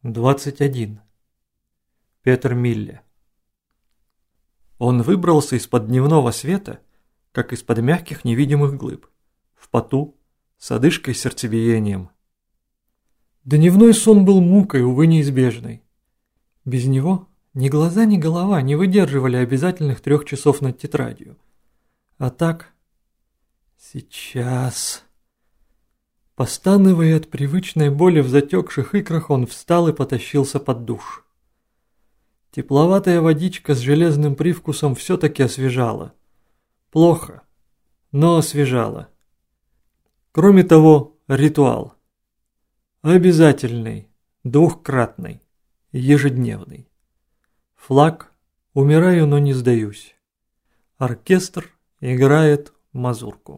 21. Петр Милле. Он выбрался из-под дневного света, как из-под мягких невидимых глыб, в поту, с одышкой и сердцебиением. Дневной сон был мукой, увы, неизбежной. Без него ни глаза, ни голова не выдерживали обязательных 3 часов над тетрадью. А так... Сейчас... Постанывая от привычной боли в затекших икрах, он встал и потащился под душ. Тепловатая водичка с железным привкусом все-таки освежала. Плохо, но освежала. Кроме того, ритуал. Обязательный, двухкратный, ежедневный. Флаг «Умираю, но не сдаюсь». Оркестр играет мазурку.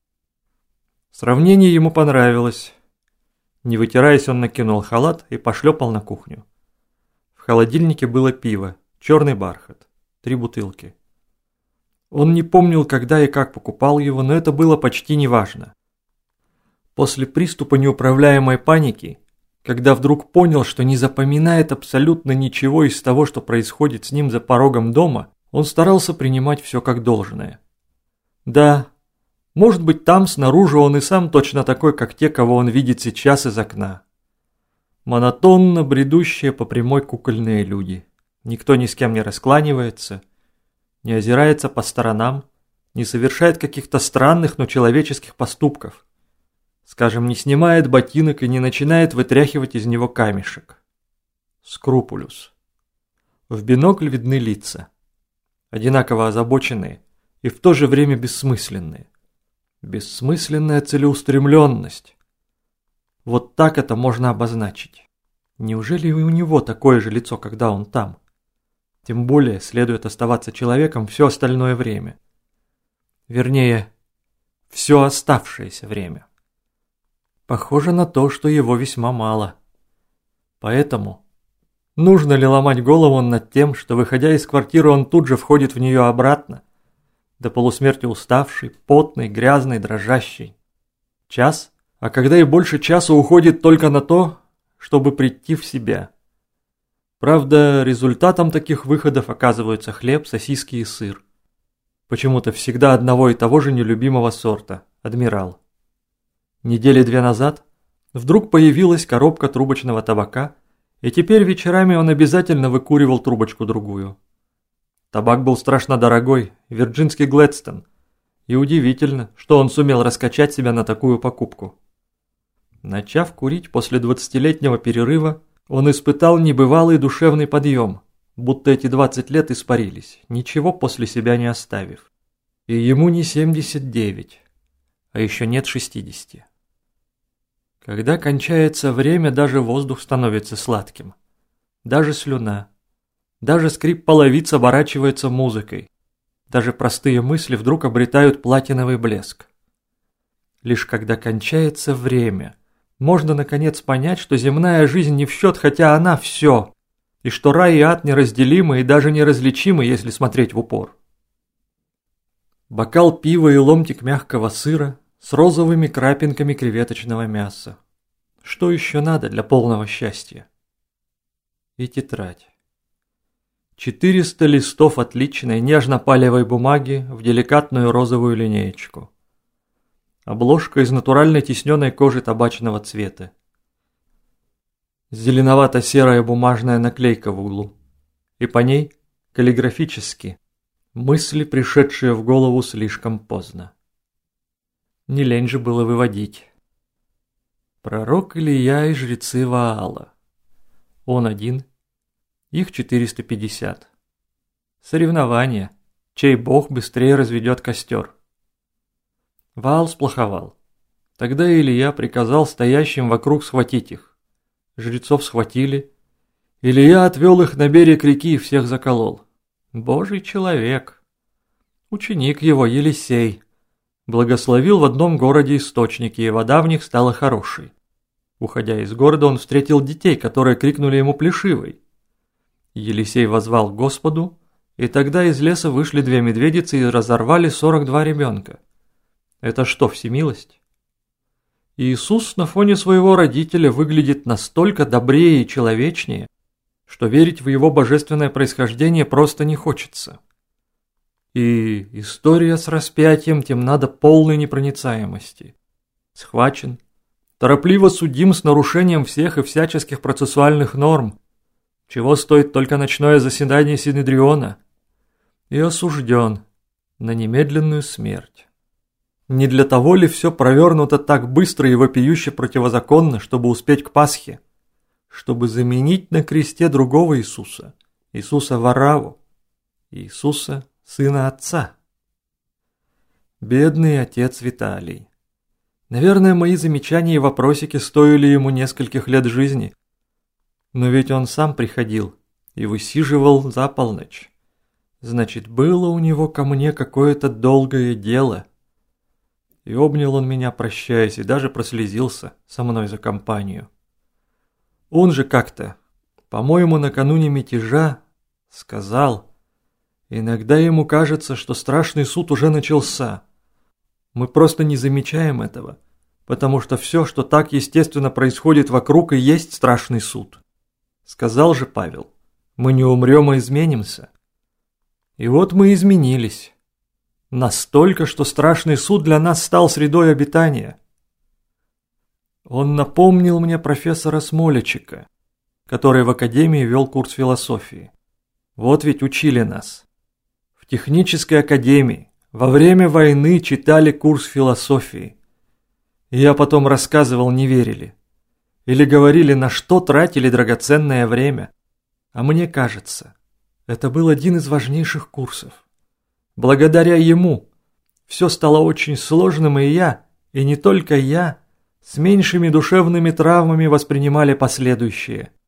Сравнение ему понравилось. Не вытираясь, он накинул халат и пошлепал на кухню. В холодильнике было пиво, черный бархат, 3 бутылки. Он не помнил, когда и как покупал его, но это было почти неважно. После приступа неуправляемой паники, когда вдруг понял, что не запоминает абсолютно ничего из того, что происходит с ним за порогом дома, он старался принимать все как должное. Да, может быть, там, снаружи, он и сам точно такой, как те, кого он видит сейчас из окна. Монотонно бредущие по прямой кукольные люди. Никто ни с кем не раскланивается, не озирается по сторонам, не совершает каких-то странных, но человеческих поступков. Скажем, не снимает ботинок и не начинает вытряхивать из него камешек. Скрупулюс. В бинокль видны лица. Одинаково озабоченные и в то же время бессмысленные. Бессмысленная целеустремленность. Вот так это можно обозначить. Неужели и у него такое же лицо, когда он там? Тем более следует оставаться человеком все остальное время. Вернее, все оставшееся время. Похоже на то, что его весьма мало. Поэтому, нужно ли ломать голову над тем, что, выходя из квартиры, он тут же входит в нее обратно, до полусмерти уставший, потный, грязный, дрожащий. Час, а когда и больше часа уходит только на то, чтобы прийти в себя. Правда, результатом таких выходов оказываются хлеб, сосиски и сыр. Почему-то всегда одного и того же нелюбимого сорта – «Адмирал». Недели 2 назад вдруг появилась коробка трубочного табака, и теперь вечерами он обязательно выкуривал трубочку-другую. Табак был страшно дорогой, вирджинский Глэдстон, и удивительно, что он сумел раскачать себя на такую покупку. Начав курить после 20-летнего перерыва, он испытал небывалый душевный подъем, будто эти 20 лет испарились, ничего после себя не оставив. И ему не 79, а еще нет 60. Когда кончается время, даже воздух становится сладким, даже слюна. Даже скрип половиц оборачивается музыкой. Даже простые мысли вдруг обретают платиновый блеск. Лишь когда кончается время, можно наконец понять, что земная жизнь не в счет, хотя она все, и что рай и ад неразделимы и даже неразличимы, если смотреть в упор. Бокал пива и ломтик мягкого сыра с розовыми крапинками креветочного мяса. Что еще надо для полного счастья? И тетрадь. 400 листов отличной нежно-палевой бумаги в деликатную розовую линеечку. Обложка из натуральной тисненной кожи табачного цвета. Зеленовато-серая бумажная наклейка в углу. И по ней, каллиграфически, мысли, пришедшие в голову слишком поздно. Не лень же было выводить. Пророк Илия и жрецы Ваала. Он один. Их 450. Соревнование. Чей бог быстрее разведет костер. Ваал сплоховал. Тогда Илия приказал стоящим вокруг схватить их. Жрецов схватили. Илия отвел их на берег реки и всех заколол. Божий человек. Ученик его, Елисей, благословил в одном городе источники, и вода в них стала хорошей. Уходя из города, он встретил детей, которые крикнули ему плешивой. Елисей воззвал к Господу, и тогда из леса вышли 2 медведицы и разорвали 42 ребенка. Это что, всемилость? Иисус на фоне своего родителя выглядит настолько добрее и человечнее, что верить в его божественное происхождение просто не хочется. И история с распятием темна до полной непроницаемости. Схвачен, торопливо судим с нарушением всех и всяческих процессуальных норм, чего стоит только ночное заседание Синедриона, и осужден на немедленную смерть. Не для того ли все провернуто так быстро и вопиюще противозаконно, чтобы успеть к Пасхе? Чтобы заменить на кресте другого Иисуса, Иисуса Варавву, Иисуса, сына Отца. Бедный отец Виталий. Наверное, мои замечания и вопросики стоили ему нескольких лет жизни. Но ведь он сам приходил и высиживал за полночь. Значит, было у него ко мне какое-то долгое дело. И обнял он меня, прощаясь, и даже прослезился со мной за компанию. Он же как-то, по-моему, накануне мятежа, сказал: иногда ему кажется, что страшный суд уже начался. Мы просто не замечаем этого, потому что все, что так естественно происходит вокруг, и есть страшный суд. Сказал же Павел: мы не умрем, а изменимся. И вот мы изменились. Настолько, что страшный суд для нас стал средой обитания. Он напомнил мне профессора Смолечика, который в академии вел курс философии. Вот ведь учили нас. В технической академии во время войны читали курс философии. И я потом рассказывал, не верили. Или говорили, на что тратили драгоценное время. А мне кажется, это был один из важнейших курсов. Благодаря ему все стало очень сложным, и я, и не только я, с меньшими душевными травмами воспринимали последующие.